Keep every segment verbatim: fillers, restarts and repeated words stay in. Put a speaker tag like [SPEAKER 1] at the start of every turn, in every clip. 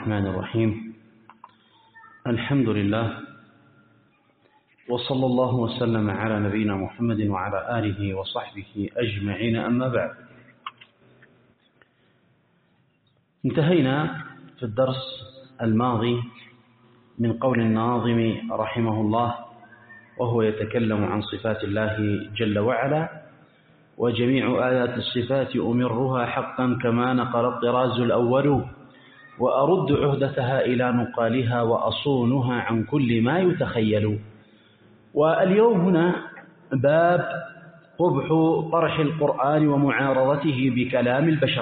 [SPEAKER 1] الرحمن الرحيم. الحمد لله، وصلى الله وسلم على نبينا محمد وعلى آله وصحبه أجمعين، أما بعد. انتهينا في الدرس الماضي من قول الناظم رحمه الله وهو يتكلم عن صفات الله جل وعلا: وجميع آيات الصفات أمرها حقا كما نقل الطراز الأول، وأرد عهدتها إلى نقالها وأصونها عن كل ما يتخيل. واليوم هنا باب قبح طرح القرآن ومعارضته بكلام البشر.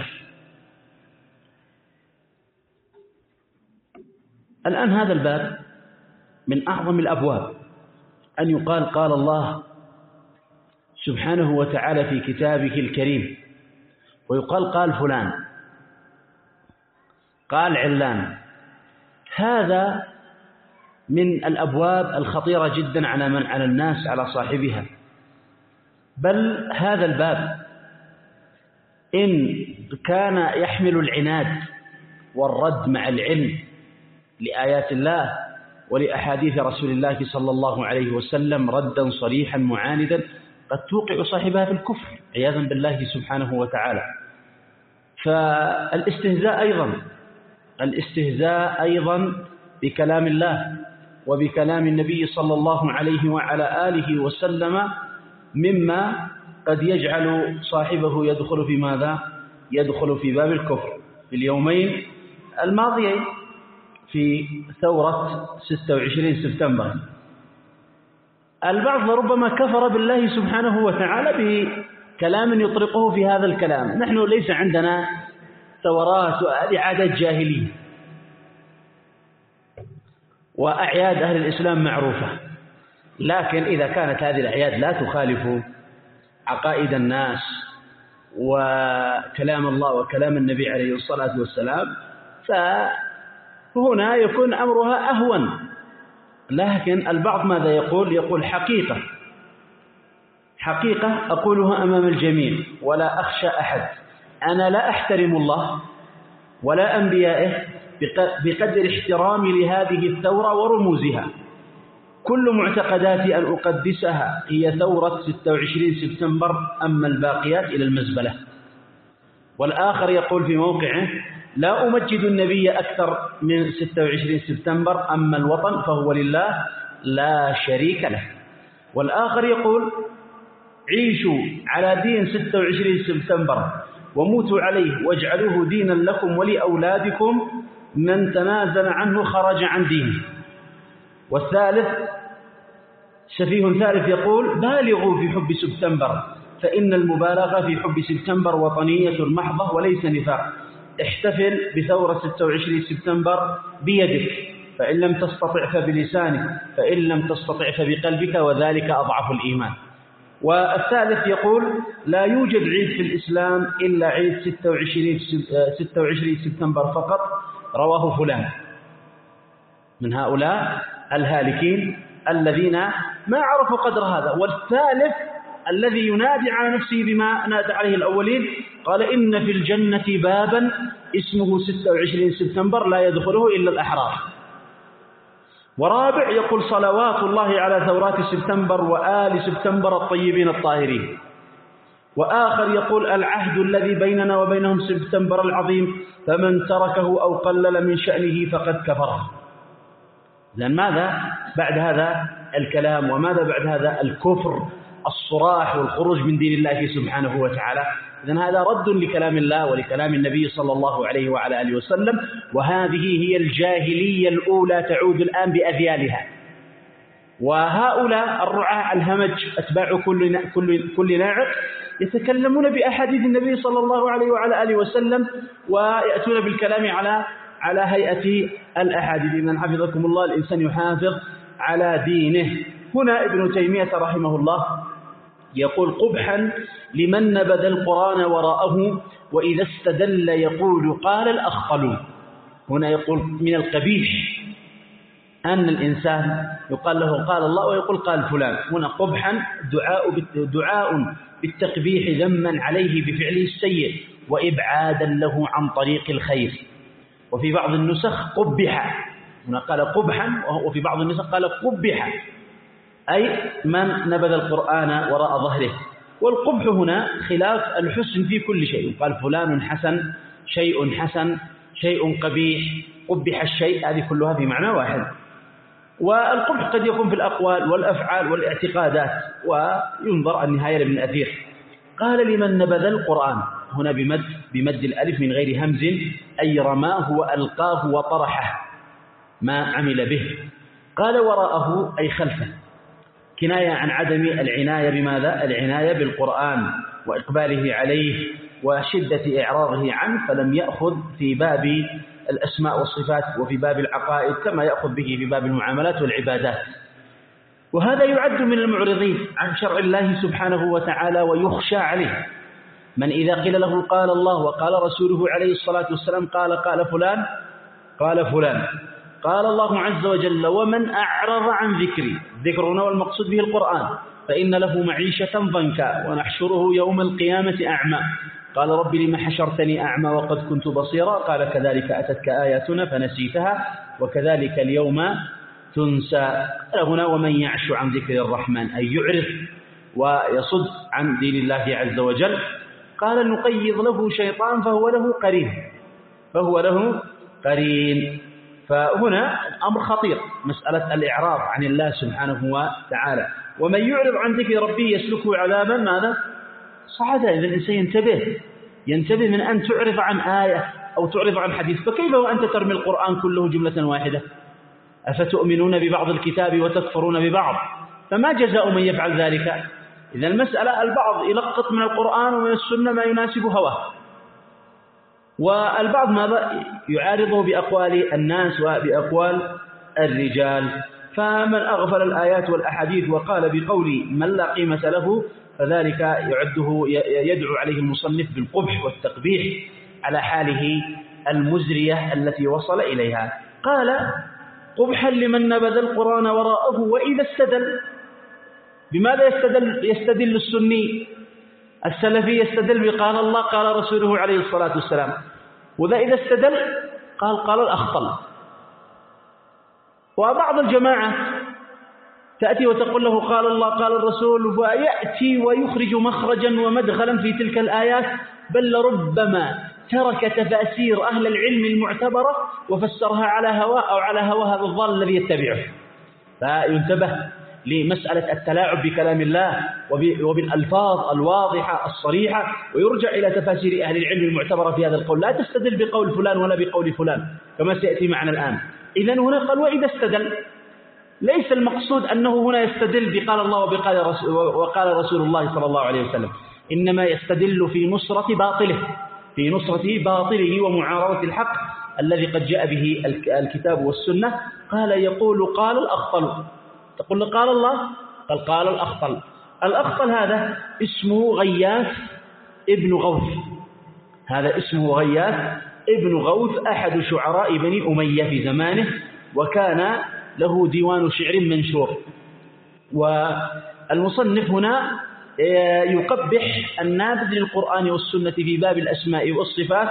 [SPEAKER 1] الآن هذا الباب من أعظم الأبواب، أن يقال قال الله سبحانه وتعالى في كتابه الكريم، ويقال قال فلان، قال علان. هذا من الأبواب الخطيرة جدا على من على الناس على صاحبها. بل هذا الباب إن كان يحمل العناد والرد مع العلم لآيات الله ولأحاديث رسول الله صلى الله عليه وسلم ردا صريحا معاندا، قد توقع صاحبها في الكفر عياذا بالله سبحانه وتعالى. فالاستهزاء أيضا الاستهزاء أيضا بكلام الله وبكلام النبي صلى الله عليه وعلى آله وسلم مما قد يجعل صاحبه يدخل في ماذا؟ يدخل في باب الكفر. في اليومين الماضيين في ثورة ستة وعشرين سبتمبر البعض ربما كفر بالله سبحانه وتعالى بكلام يطرقه في هذا الكلام. نحن ليس عندنا ثورات وهذه عادات جاهلية، وأعياد أهل الإسلام معروفة، لكن إذا كانت هذه الأعياد لا تخالف عقائد الناس وكلام الله وكلام النبي عليه الصلاة والسلام فهنا يكون أمرها أهون. لكن البعض ماذا يقول؟ يقول حقيقة حقيقة أقولها أمام الجميع ولا أخشى أحد، أنا لا أحترم الله ولا أنبيائه بقدر احترامي لهذه الثورة ورموزها. كل معتقداتي أن أقدسها هي ثورة ستة وعشرين سبتمبر، أما الباقيات إلى المزبلة. والآخر يقول في موقعه: لا أمجد النبي أكثر من ستة وعشرين سبتمبر، أما الوطن فهو لله لا شريك له. والآخر يقول: عيشوا على دين ستة وعشرين سبتمبر وموتوا عليه واجعلوه دينا لكم ولأولادكم، من تنازل عنه خرج عن دينه. والثالث سفيه ثالث يقول: بالغوا في حب سبتمبر، فإن المبالغة في حب سبتمبر وطنية محضة وليس نفاق. احتفل بثورة ستة وعشرين سبتمبر بيدك، فإن لم تستطع فبلسانك، فإن لم تستطع فبقلبك، وذلك أضعف الإيمان. والثالث يقول: لا يوجد عيد في الإسلام إلا عيد ستة وعشرين سبتمبر فقط، رواه فلان. من هؤلاء الهالكين الذين ما عرفوا قدر هذا. والثالث الذي ينادي على نفسه بما نادى عليه الأولين، قال: إن في الجنة بابا اسمه ستة وعشرين سبتمبر لا يدخله إلا الأحرار. ورابع يقول: صلوات الله على ثورات سبتمبر وآل سبتمبر الطيبين الطاهرين. وآخر يقول: العهد الذي بيننا وبينهم سبتمبر العظيم، فمن تركه أو قلل من شأنه فقد كفر. لأن ماذا بعد هذا الكلام وماذا بعد هذا الكفر الصراح والخروج من دين الله سبحانه وتعالى؟ إذن هذا رد لكلام الله ولكلام النبي صلى الله عليه وعلى آله وسلم. وهذه هي الجاهلية الأولى تعود الآن بأذيالها. وهؤلاء الرعاة الهمج أتباع كل كل كل ناعق يتكلمون بأحاديث النبي صلى الله عليه وعلى آله وسلم ويأتون بالكلام على على هيئة الأحاديث. من حفظكم الله الإنسان يحافظ على دينه. هنا ابن تيمية رحمه الله يقول: قبحا لمن نبذ القرآن وراءه وإذا استدل يقول قال الأخطل. هنا يقول من القبيح أن الإنسان يقال له قال الله ويقول قال فلان. هنا قبحا دعاء دعاء بالتقبيح ذما عليه بفعله السيء وإبعادا له عن طريق الخير. وفي بعض النسخ قبح، هنا قال قبحا وفي بعض النسخ قال قبح، أي من نبذ القرآن وراء ظهره. والقبح هنا خلاف الحسن في كل شيء، قال فلان حسن، شيء حسن، شيء قبيح، قبح الشيء، هذه كلها في معنى واحد. والقبح قد يكون في الأقوال والأفعال والاعتقادات، وينظر النهاية لابن أثير. قال لمن نبذ القرآن، هنا بمد بمد الألف من غير همز، أي رماه وألقاه وطرحه ما عمل به. قال وراءه أي خلفه، كناية عن عدم العناية بماذا؟ العناية بالقرآن وإقباله عليه وشدة إعراضه عنه، فلم يأخذ في باب الأسماء والصفات وفي باب العقائد كما يأخذ به في باب المعاملات والعبادات. وهذا يعد من المعرضين عن شرع الله سبحانه وتعالى ويخشى عليه. من إذا قيل له قال الله وقال رسوله عليه الصلاة والسلام قال قال فلان قال فلان قال الله عز وجل ومن أعرض عن ذكري، ذكرنا والمقصود به القرآن، فإن له معيشة ضنكا ونحشره يوم القيامة أعمى. قال رب لم حشرتني أعمى وقد كنت بصيرا، قال كذلك أتتك آياتنا فنسيتها وكذلك اليوم تنسى. هنا ومن يعش عن ذكر الرحمن أي يعرض ويصد عن دين الله عز وجل. قال نقيض له شيطان فهو له قرين، فهو له قرين. فهنا أمر خطير، مسألة الإعراض عن الله سبحانه وتعالى. ومن يعرض عن ذكر ربه يسلكه عذابا ماذا؟ صعدا. إذا الإنسان ينتبه ينتبه من أن تعرض عن آية أو تعرض عن حديث، فكيف وأنت ترمي القرآن كله جملة واحدة؟ أفتؤمنون ببعض الكتاب وتكفرون ببعض، فما جزاء من يفعل ذلك؟ إذا المسألة البعض يلقط من القرآن ومن السنة ما يناسب هواه، والبعض ماذا يعارضه بأقوال الناس وبأقوال الرجال. فمن أغفل الآيات والأحاديث وقال بقول من لا قيمة له فذلك يعده يدعو عليه المصنف بالقبح والتقبيح على حاله المزرية التي وصل إليها. قال قبحا لمن نبذ القرآن وراءه وإذا استدل. بماذا يستدل؟ يستدل السني السلفي يستدل بقال الله قال رسوله عليه الصلاة والسلام، وإذا إذا استدل قال قال الأخطل. وبعض الجماعة تأتي وتقول له قال الله قال الرسول، ويأتي ويخرج مخرجا ومدخلا في تلك الآيات، بل ربما ترك تفاسير أهل العلم المعتبرة وفسرها على هواء أو على هوى هذا الضال الذي يتبعه. فينتبه لمسألة التلاعب بكلام الله وبالألفاظ الواضحة الصريحة، ويرجع إلى تفاسير أهل العلم المعتبرة في هذا القول. لا تستدل بقول فلان ولا بقول فلان كما سيأتي معنا الآن. إذن هنا قال وإذا استدل، ليس المقصود أنه هنا يستدل بقال الله وبقال رسول وقال رسول الله صلى الله عليه وسلم، إنما يستدل في نصرة باطله في نصرة باطله ومعارضة الحق الذي قد جاء به الكتاب والسنة. قال يقول قال الأخطل، تقول قال الله قال قال الأخطل. الأخطل هذا اسمه غياث ابن غوث، هذا اسمه غياث ابن غوث أحد شعراء بني أمية في زمانه، وكان له ديوان شعر منشور. والمصنف هنا يقبح النابذ للقرآن والسنة في باب الأسماء والصفات،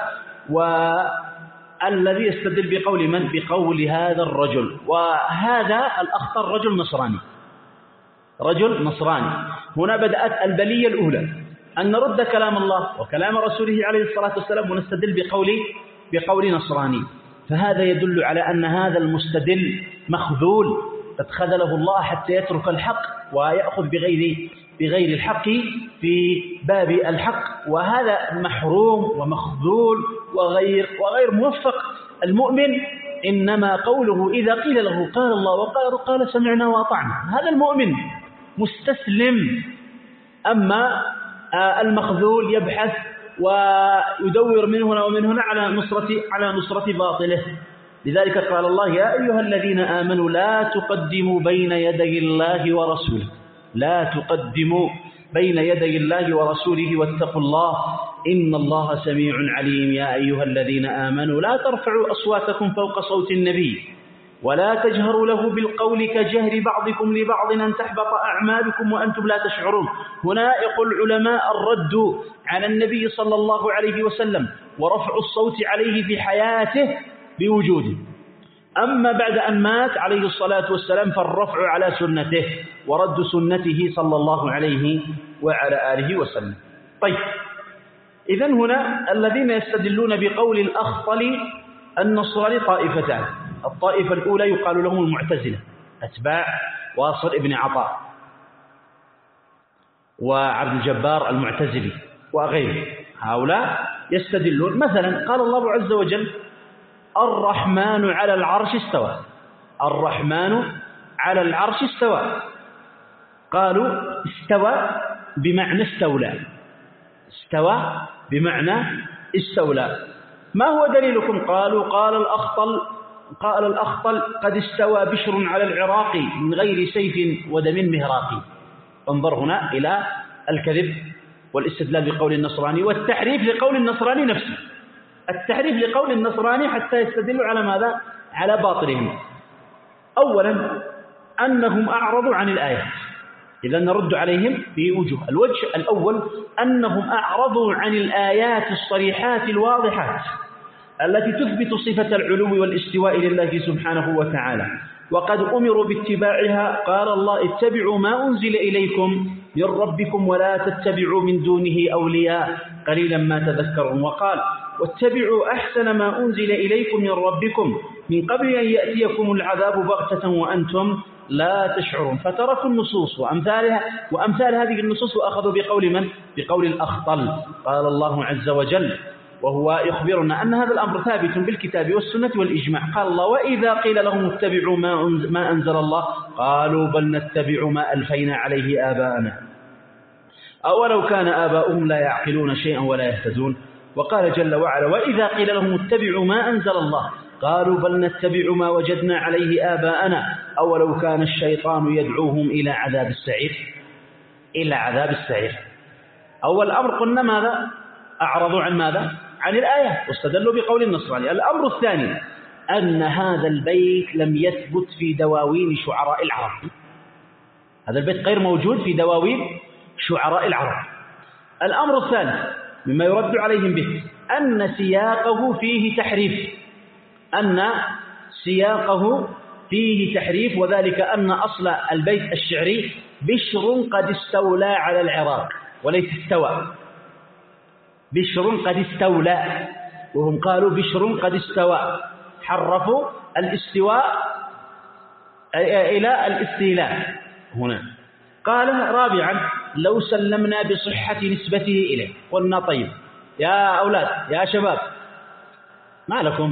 [SPEAKER 1] والذي يستدل بقول من؟ بقول هذا الرجل. وهذا الأخطر رجل نصراني، رجل نصراني. هنا بدأت البلية الأولى أن نرد كلام الله وكلام رسوله عليه الصلاة والسلام ونستدل بقول بقول نصراني. فهذا يدل على أن هذا المستدل مخذول، قد خذله الله حتى يترك الحق ويأخذ بغير بغير الحق في باب الحق، وهذا محروم ومخذول وغير وغير موفق. المؤمن إنما قوله إذا قيل له قال الله وقال قال سمعنا وأطعنا، هذا المؤمن مستسلم. أما المخذول يبحث ويدور من هنا ومن هنا على نصرة على نصرة باطله. لذلك قال الله يا أيها الذين آمنوا لا تقدموا بين يدي الله ورسوله، لا تقدموا بين يدي الله ورسوله واتقوا الله إن الله سميع عليم. يا أيها الذين آمنوا لا ترفعوا أصواتكم فوق صوت النبي ولا تجهروا له بالقول كجهر بعضكم لبعض أن تحبط أعمالكم وأنتم لا تشعرون. هنا يقول العلماء الرد على النبي صلى الله عليه وسلم ورفع الصوت عليه في حياته بوجوده. أما بعد أن مات عليه الصلاة والسلام فالرفع على سنته ورد سنته صلى الله عليه وعلى آله وسلم. طيب، إذن هنا الذين يستدلون بقول الأخطل النصراني طائفتان. الطائفة الأولى يقال لهم المعتزلة، أتباع واصل ابن عطاء وعبد الجبار المعتزلي وغيره. هؤلاء يستدلون مثلا قال الله عز وجل الرحمن على العرش استوى، الرحمن على العرش استوى، قالوا استوى بمعنى استولى، استوى بمعنى استولى. ما هو دليلكم؟ قالوا قال الأخطل قال الأخطل قد استوى بشر على العراق من غير سيف ودم مهراقي. انظر هنا إلى الكذب والاستدلال بقول النصراني والتحريف لقول النصراني نفسه، التحريف لقول النصراني حتى يستدلوا على ماذا؟ على باطلهم. أولا أنهم أعرضوا عن الآيات، إذا نرد عليهم بوجوه. الوجه الأول أنهم أعرضوا عن الآيات الصريحات الواضحات التي تثبت صفة العلو والاستواء لله سبحانه وتعالى، وقد أمروا باتباعها. قال الله اتبعوا ما أنزل إليكم من ربكم ولا تتبعوا من دونه أولياء قليلا ما تذكرون. وقال واتبعوا أحسن ما أنزل إليكم من ربكم من قبل أن يأتيكم العذاب بغتة وأنتم لا تشعرون. فتركوا النصوص وأمثالها وأمثال هذه النصوص وأخذوا بقول من؟ بقول الأخطل. قال الله عز وجل وهو يخبرنا أن هذا الأمر ثابت بالكتاب والسنة والإجماع. قال الله وإذا قيل لهم اتبعوا ما أنزل الله قالوا بل نتبع ما ألفينا عليه آباءنا أولو كان آباؤهم لا يعقلون شيئا ولا يهتدون. وقال جل وعلا وإذا قيل لهم اتبعوا ما أنزل الله قالوا بل نتبع ما وجدنا عليه آباءنا أولو كان الشيطان يدعوهم إلى عذاب السعير، إلى عذاب السعير. أول أمر قلنا ماذا؟ أعرضوا عن ماذا؟ عن الآية واستدلوا بقول النصراني. الأمر الثاني أن هذا البيت لم يثبت في دواوين شعراء العرب، هذا البيت غير موجود في دواوين شعراء العرب. الأمر الثالث مما يرد عليهم به أن سياقه فيه تحريف، أن سياقه فيه تحريف وذلك أن أصل البيت الشعري بشر قد استولى على العراق وليس استوى، بشر قد استولى، وهم قالوا بشر قد استوى، حرفوا الاستواء إلى الاستيلاء هنا. قال رابعا لو سلمنا بصحة نسبته إليه. قلنا طيب يا أولاد يا شباب ما لكم،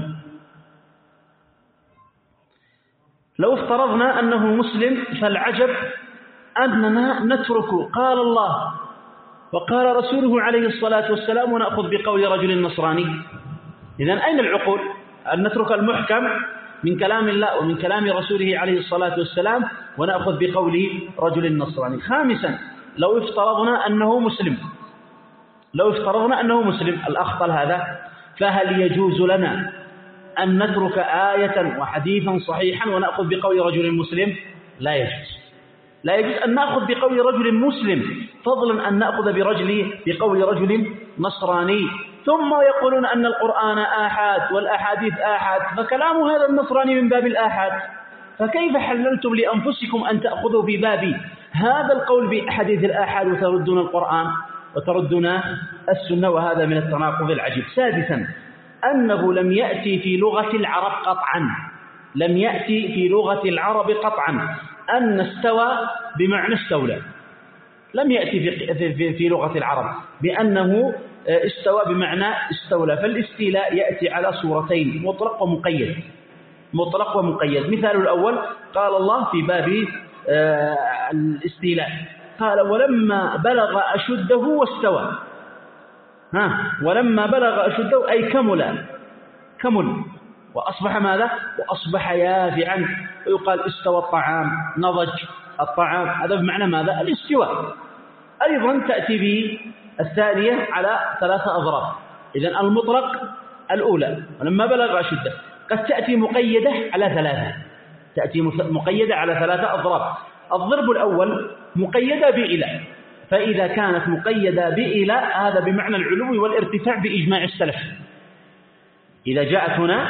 [SPEAKER 1] لو افترضنا أنه مسلم فالعجب أننا نترك قال الله وقال رسوله عليه الصلاة والسلام ونأخذ بقول رجل نصراني. إذن أين العقول؟ أن نترك المحكم من كلام الله ومن كلام رسوله عليه الصلاة والسلام ونأخذ بقول رجل نصراني. خامسا لو افترضنا أنه مسلم، لو افترضنا أنه مسلم الأخطل هذا، فهل يجوز لنا أن نترك آية وحديثا صحيحا ونأخذ بقول رجل مسلم؟ لا يجوز، لا يجوز أن نأخذ بقول رجل مسلم فضلا أن نأخذ برجل بقول رجل نصراني. ثم يقولون أن القرآن آحاد والأحاديث آحاد، فكلام هذا النصراني من باب الآحاد، فكيف حللتم لأنفسكم أن تأخذوا بباب هذا القول بحديث الآحاد وتردون القرآن وتردون السنة؟ وهذا من التناقض العجيب. سادسا أنه لم يأتي في لغة العرب قطعا، لم يأتي في لغة العرب قطعا أن استوى بمعنى استولى، لم يأتي في, في, في لغة العرب بأنه استوى بمعنى استولى. فالاستيلاء يأتي على صورتين مطلق ومقيد، مطلق ومقيد. مثال الأول قال الله في باب الاستيلاء قال ولما بلغ أشده واستوى، ها ولما بلغ أشده أي كمل، كمل وأصبح ماذا؟ وأصبح يافعا. ويقال استوى الطعام، نضج الطعام، هذا بمعنى ماذا؟ الاستواء. أيضا تأتي به الثانية على ثلاثة أضراب. إذن المطلق الأولى ولما بلغ أشده قد تأتي مقيدة على ثلاثة، تأتي مقيدة على ثلاثة أضراب. الضرب الأول مقيدة بإلى، فإذا كانت مقيدة بإلى هذا بمعنى العلو والارتفاع بإجماع السلف. إذا جاءت هنا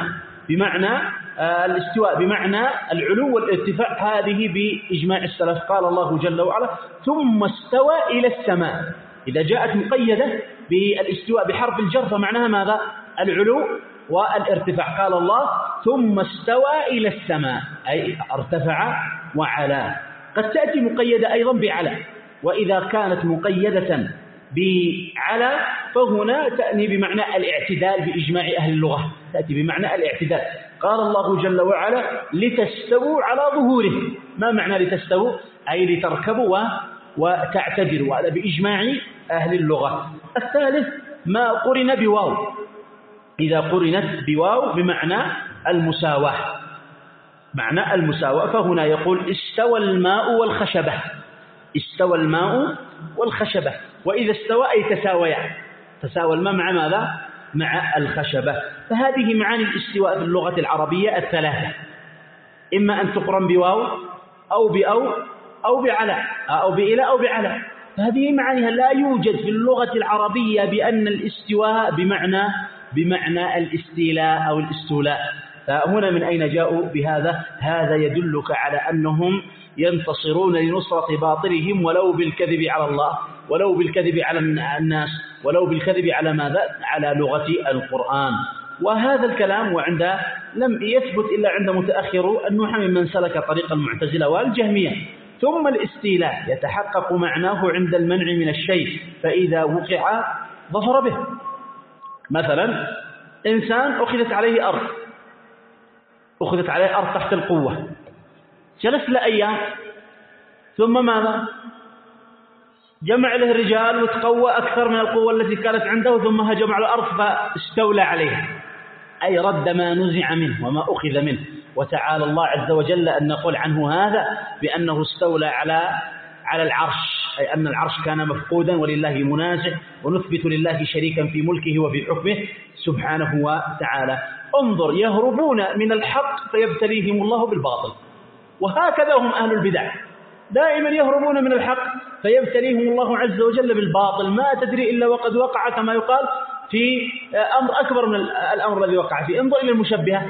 [SPEAKER 1] بمعنى الاستواء بمعنى العلو والارتفاع، هذه بإجماع السلف. قال الله جل وعلا ثم استوى إلى السماء. إذا جاءت مقيدة بالاستواء بحرف الجر فمعناها ماذا؟ العلو والارتفاع. قال الله ثم استوى إلى السماء أي ارتفع وعلا. قد تأتي مقيدة أيضا بعلا، وإذا كانت مقيدة بعلا فهنا تأتي بمعنى الاعتدال بإجماع أهل اللغة، تأتي بمعنى الاعتدال. قال الله جل وعلا لتستووا على ظهوره. ما معنى لتستووا؟ أي لتركبوا وتعتدلوا، هذا بإجماع أهل اللغة. الثالث ما قرن بواو، إذا قرنت بواو بمعنى المساواة، معنى المساواة. فهنا يقول استوى الماء والخشبة، استوى الماء والخشبة. وإذا استوى أي تساويا، تساوى الماء مع ماذا؟ مع الخشبة. فهذه معاني الاستواء في اللغة العربية الثلاثة، إما أن تقرن بواو أو بأو أو بعلى أو بإلى أو بعلى. فهذه معانيها. لا يوجد في اللغة العربية بأن الاستواء بمعنى بمعنى الاستيلاء أو الاستولاء. فهنا من أين جاءوا بهذا؟ هذا يدلك على أنهم ينتصرون لنصرة باطلهم ولو بالكذب على الله، ولو بالكذب على الناس، ولو بالكذب على ماذا؟ على لغة القرآن. وهذا الكلام وعند لم يثبت إلا عند متأخر النحو ممن سلك طريق المعتزلة والجهمية. ثم الاستيلاء يتحقق معناه عند المنع من الشيء، فإذا وقع ظفر به. مثلا إنسان أخذت عليه أرض، أخذت عليه أرض تحت القوة، جلس لأيام، ثم ماذا؟ جمع له الرجال وتقوى أكثر من القوة التي كانت عنده، ثم هجم على الأرض فاستولى عليها، أي رد ما نزع منه وما أخذ منه. وتعالى الله عز وجل أن نقول عنه هذا بأنه استولى على على العرش، أي أن العرش كان مفقودا ولله منازع، ونثبت لله شريكا في ملكه وفي حكمه سبحانه وتعالى. انظر، يهربون من الحق فيبتليهم الله بالباطل، وهكذا هم أهل البدع، دائما يهربون من الحق فيبتليهم الله عز وجل بالباطل. ما تدري إلا وقد وقع، كما يقال في أمر أكبر من الأمر الذي وقع فيه. انظر إلى المشبهة،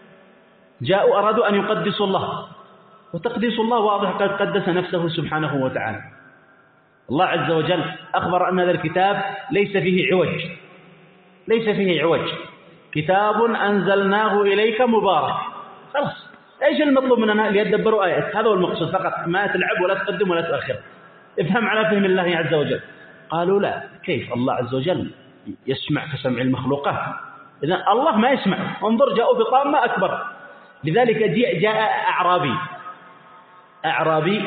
[SPEAKER 1] جاءوا أرادوا أن يقدسوا الله، وتقديس الله واضح، قد قدس نفسه سبحانه وتعالى. الله عز وجل أخبر أن هذا الكتاب ليس فيه عوج، ليس فيه عوج، كتاب أنزلناه إليك مبارك. خلاص، إيش المطلوب مننا؟ ليدبروا آيات، هذا هو المقصود فقط، ما تلعب ولا تقدم ولا تؤخر، افهم على فهم الله عز وجل. قالوا لا، كيف الله عز وجل يسمع كسمع المخلوقات؟ إذن الله ما يسمع. انظر، جاءوا بطامة أكبر. لذلك جاء أعرابي أعرابي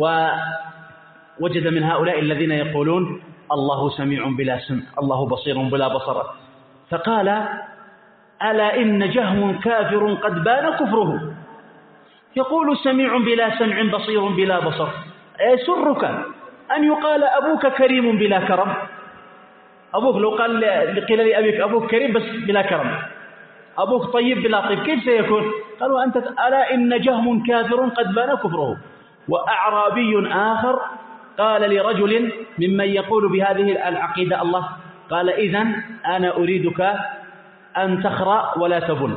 [SPEAKER 1] ووجد من هؤلاء الذين يقولون الله سميع بلا سمع، الله بصير بلا بصر، فقال ألا إن جهم كافر قد بان كفره، يقول سميع بلا سمع بصير بلا بصر. يسرك أن يقال أبوك كريم بلا كرم؟ أبوك لو قال قيل لأبيك أبوك كريم بس بلا كرم، أبوك طيب بلا طيب، كيف سيكون؟ قالوا أنت ألا إن جهم كافر قد بان كفره. وأعرابي آخر قال لرجل ممن يقول بهذه العقيدة الله، قال إذن أنا أريدك أن تخرأ ولا تبل.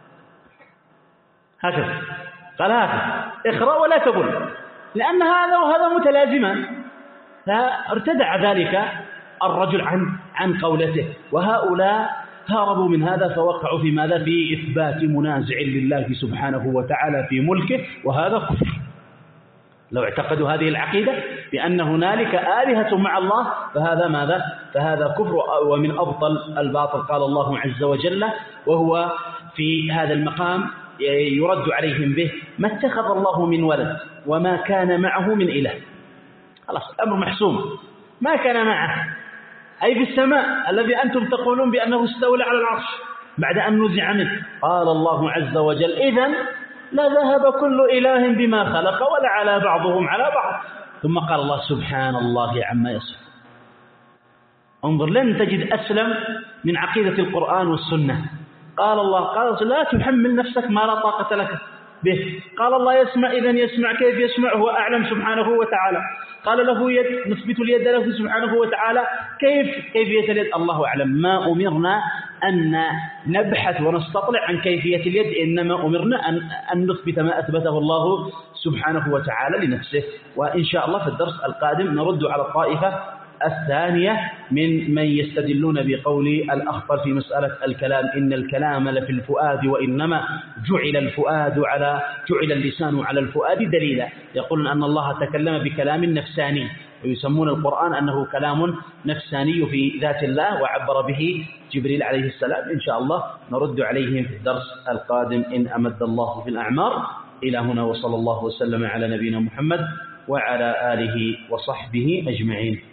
[SPEAKER 1] هكذا قال، هكذا اخرأ ولا تبل، لأن هذا وهذا متلازمان. فارتدع ذلك الرجل عن عن قولته. وهؤلاء هربوا من هذا فوقعوا في ماذا؟ في إثبات منازع لله سبحانه وتعالى في ملكه، وهذا كفر. لو اعتقدوا هذه العقيدة بأن هنالك آلهة مع الله فهذا ماذا؟ فهذا كفر ومن أبطل الباطل. قال الله عز وجل وهو في هذا المقام يرد عليهم به: ما اتخذ الله من ولد وما كان معه من إله. خلاص، الأمر محسوم، ما كان معه أي في السماء الذي أنتم تقولون بأنه استولى على العرش بعد أن نزع منه. قال الله عز وجل: إذن لذهب كل إله بما خلق ولا على بعضهم على بعض. ثم قال الله: سبحان الله عما يصفون. انظر، لن تجد أسلم من عقيدة القرآن والسنة. قال الله قال لا تحمل نفسك ما لا طاقة لك به. قال الله يسمع، إذن يسمع، كيف يسمع؟ هو أعلم سبحانه وتعالى. قال له يد، نثبت اليد له سبحانه وتعالى، كيف كيفية اليد؟ الله أعلم. ما أمرنا أن نبحث ونستطلع عن كيفية اليد، إنما أمرنا أن, أن نثبت ما أثبته الله سبحانه وتعالى لنفسه. وإن شاء الله في الدرس القادم نرد على الطائفة الثانية من من يستدلون بقول الأخطل في مسألة الكلام، إن الكلام لفي الفؤاد وإنما جعل الفؤاد على جعل اللسان على الفؤاد دليلا. يقولون أن الله تكلم بكلام نفساني، ويسمون القرآن أنه كلام نفساني في ذات الله وعبر به جبريل عليه السلام. إن شاء الله نرد عليهم في الدرس القادم إن أمد الله في الأعمار. إلى هنا، وصلى الله وسلم على نبينا محمد وعلى آله وصحبه أجمعين.